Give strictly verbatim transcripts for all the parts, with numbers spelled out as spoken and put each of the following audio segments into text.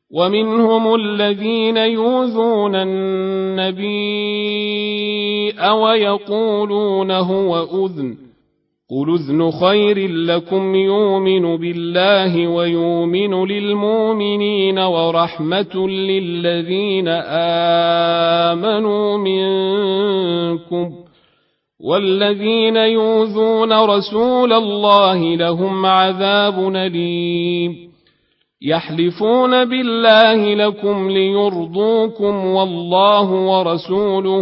ومنهم الذين يؤذون النبي ويقولون هو أذن قل أذن خير لكم يؤمن بالله ويؤمن للمؤمنين ورحمة للذين آمنوا منكم والذين يؤذون رسول الله لهم عذاب أليم يحلفون بالله لكم ليرضوكم والله ورسوله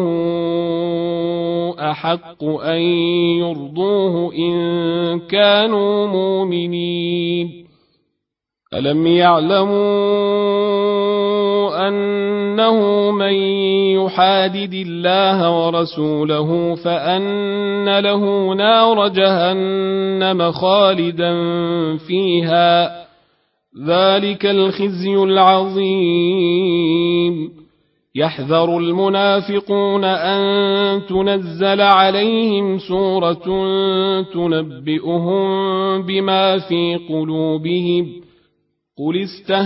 أحق أن يرضوه إن كانوا مؤمنين ألم يعلموا أنه من يحادد الله ورسوله فأن له نار جهنم خالدا فيها ذلك الخزي العظيم يحذر المنافقون أن تنزل عليهم سورة تنبئهم بما في قلوبهم قل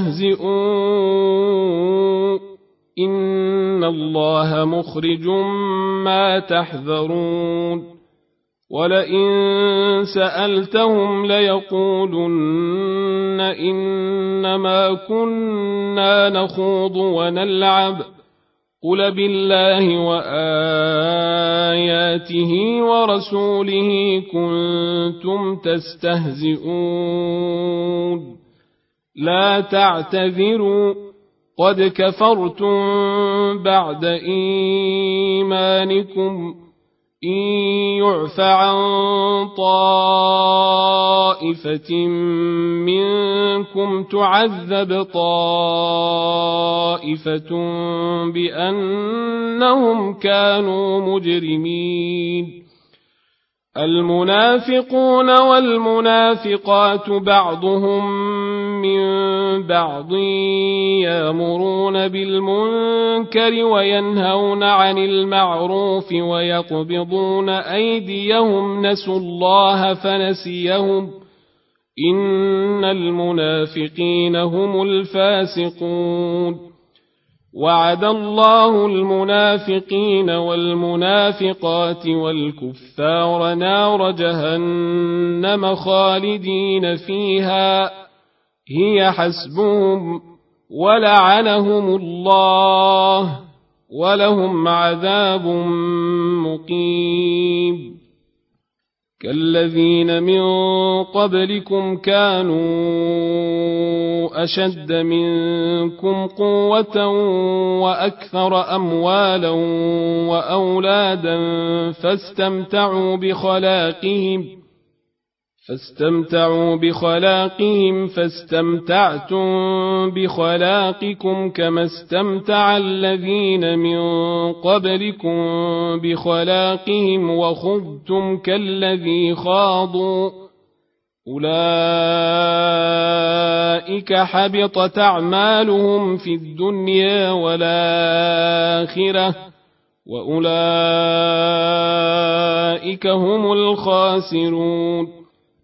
استهزئوا إن الله مخرج ما تحذرون ولئن سألتهم ليقولن إنما كنا نخوض ونلعب قل بالله وآياته ورسوله كنتم تستهزئون لا تعتذروا قد كفرتم بعد إيمانكم إن يعف عن طائفة منكم تعذب طائفة بأنهم كانوا مجرمين المنافقون والمنافقات بعضهم من بعض يأمرون بالمنكر وينهون عن المعروف ويقبضون أيديهم نسوا الله فنسيهم إن المنافقين هم الفاسقون وعد الله المنافقين والمنافقات والكفار نار جهنم خالدين فيها هي حسبهم ولعنهم الله ولهم عذاب مقيم كالذين من قبلكم كانوا أشد منكم قوة وأكثر أموالا وأولادا فاستمتعوا بخلاقهم فاستمتعوا بخلاقهم فاستمتعتم بخلاقكم كما استمتع الذين من قبلكم بخلاقهم وخضتم كالذي خاضوا أولئك حبطت أعمالهم في الدنيا والآخرة وأولئك هم الخاسرون